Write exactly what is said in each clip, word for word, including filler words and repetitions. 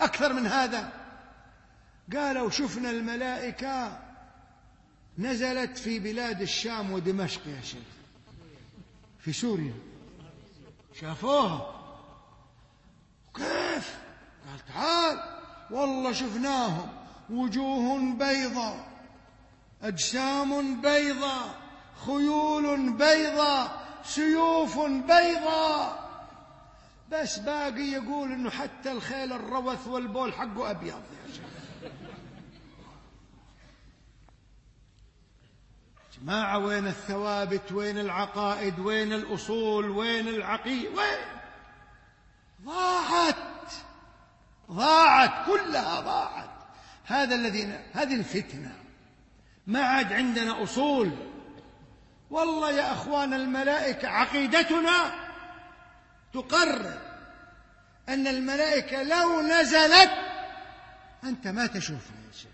أكثر من هذا؟ قالوا شفنا الملائكة نزلت في بلاد الشام ودمشق يا شيخ، في سوريا، شافوها. كيف؟ قال تعال والله شفناهم، وجوه بيضاء، أجسام بيضاء، خيول بيضاء، سيوف بيضاء، بس باقي يقول إنه حتى الخيل الروث والبول حقه أبيض يا شيخ. جماعة وين الثوابت؟ وين العقائد؟ وين الأصول؟ وين العقيدة؟ وين؟ ضاعت ضاعت كلها ضاعت. هذا الذي هذه الفتنة، ما عاد عندنا أصول. والله يا أخوان الملائكة عقيدتنا تقرر أن الملائكة لو نزلت أنت ما تشوفها يا شيخ.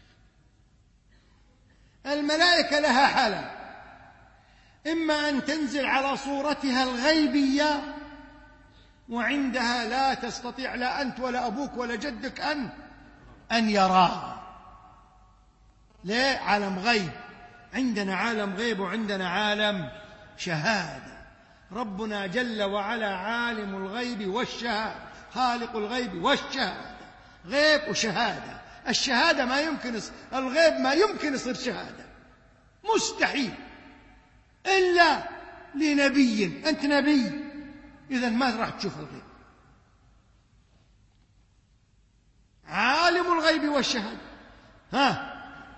الملائكة لها حالة، إما أن تنزل على صورتها الغيبية وعندها لا تستطيع لا أنت ولا أبوك ولا جدك أن أن يراها. ليه؟ عالم غيب. عندنا عالم غيب وعندنا عالم شهادة. ربنا جل وعلا عالم الغيب والشهادة، خالق الغيب والشهادة. غيب وشهادة. الشهادة ما يمكن يصير، الغيب ما يمكن يصير شهادة، مستحيل إلا لنبي. أنت نبي، إذن ما راح تشوف الغيب. عالم الغيب والشهادة ها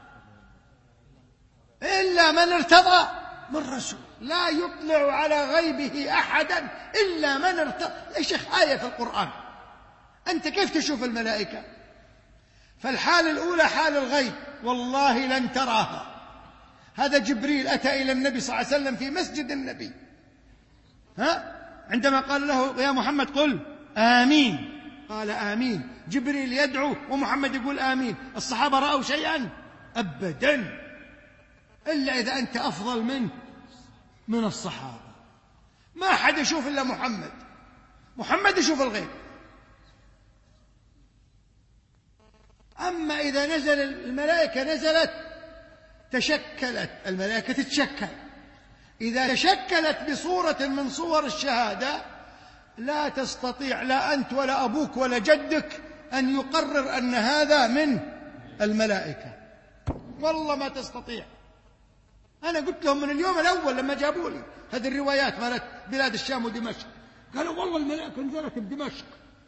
إلا من ارتضى من رسول، لا يطلع على غيبه أحدا إلا من ارتضى. يا شيخ آية في القرآن. أنت كيف تشوف الملائكة؟ فالحالة الأولى حال الغيب، والله لن تراها. هذا جبريل أتى إلى النبي صلى الله عليه وسلم في مسجد النبي، ها عندما قال له يا محمد قل آمين، قال آمين. جبريل يدعو ومحمد يقول آمين. الصحابة رأوا شيئا؟ أبدا، إلا إذا أنت أفضل منه من الصحابة. ما أحد يشوف إلا محمد. محمد يشوف الغيب. أما إذا نزل الملائكة نزلت تشكلت، الملائكة تتشكل. إذا تشكلت بصورة من صور الشهادة لا تستطيع لا أنت ولا أبوك ولا جدك أن يقرر أن هذا من الملائكة. والله ما تستطيع. أنا قلت لهم من اليوم الأول لما جابوا لي هذه الروايات مالت بلاد الشام ودمشق، قالوا والله الملائكة نزلت بدمشق.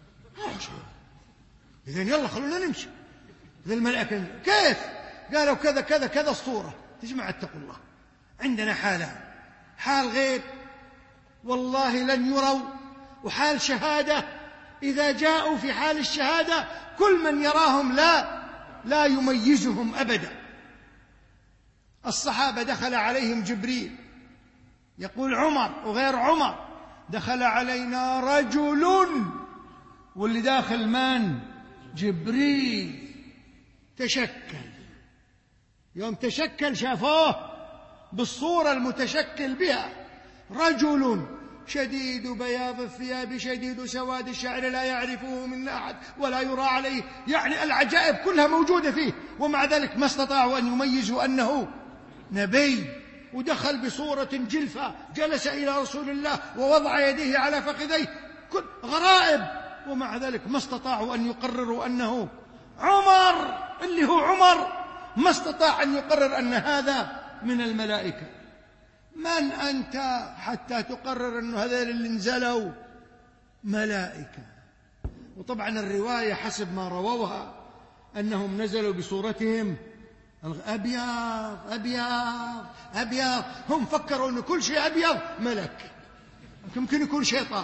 إذن يلا خلونا نمشي. إذن الملائكة كيف؟ قالوا كذا كذا كذا الصورة. تجمع اتقوا الله. عندنا حالان، حال غيب والله لن يروا، وحال شهادة إذا جاءوا في حال الشهادة كل من يراهم لا لا يميزهم أبدا. الصحابة دخل عليهم جبريل، يقول عمر وغير عمر دخل علينا رجل، واللي داخل من؟ جبريل. تشكل. يوم تشكل شافوه بالصورة المتشكل بها، رجل شديد بياض الثياب شديد سواد الشعر لا يعرفه من أحد ولا يرى عليه، يعني العجائب كلها موجودة فيه، ومع ذلك ما استطاعوا أن يميزوا أنه نبي. ودخل بصورة جلفة، جلس إلى رسول الله ووضع يديه على فخذيه، كل غرائب، ومع ذلك ما استطاعوا أن يقرروا أنه عمر، اللي هو عمر ما استطاع أن يقرر أن هذا من الملائكة. من أنت حتى تقرر أن هذا اللي نزلوا ملائكة؟ وطبعا الرواية حسب ما رووها أنهم نزلوا بصورتهم أبيض أبيض أبيض. هم فكروا أن كل شيء أبيض ملك، يمكن يكون شيطان.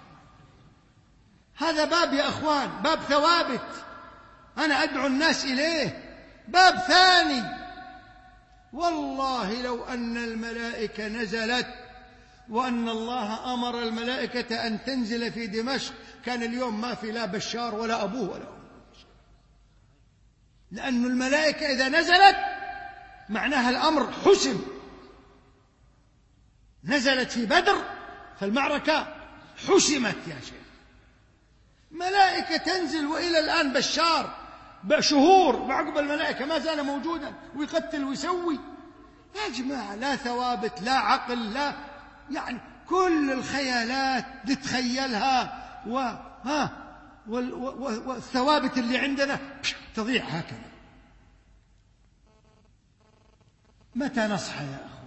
هذا باب يا أخوان، باب ثوابت أنا أدعو الناس إليه. باب ثاني، والله لو أن الملائكة نزلت وأن الله أمر الملائكة أن تنزل في دمشق كان اليوم ما في لا بشار ولا أبوه ولا أمه، لأن الملائكة إذا نزلت معناها الأمر حسم. نزلت في بدر فالمعركة حسمت يا شيخ. ملائكة تنزل، وإلى الآن بشار بشهور بعقب الملائكة ما زال موجودا ويقتل ويسوي. يا جماعة لا ثوابت لا عقل، لا يعني كل الخيالات نتخيلها وها والثوابت اللي عندنا تضيع هكذا. متى نصحى يا أخوة؟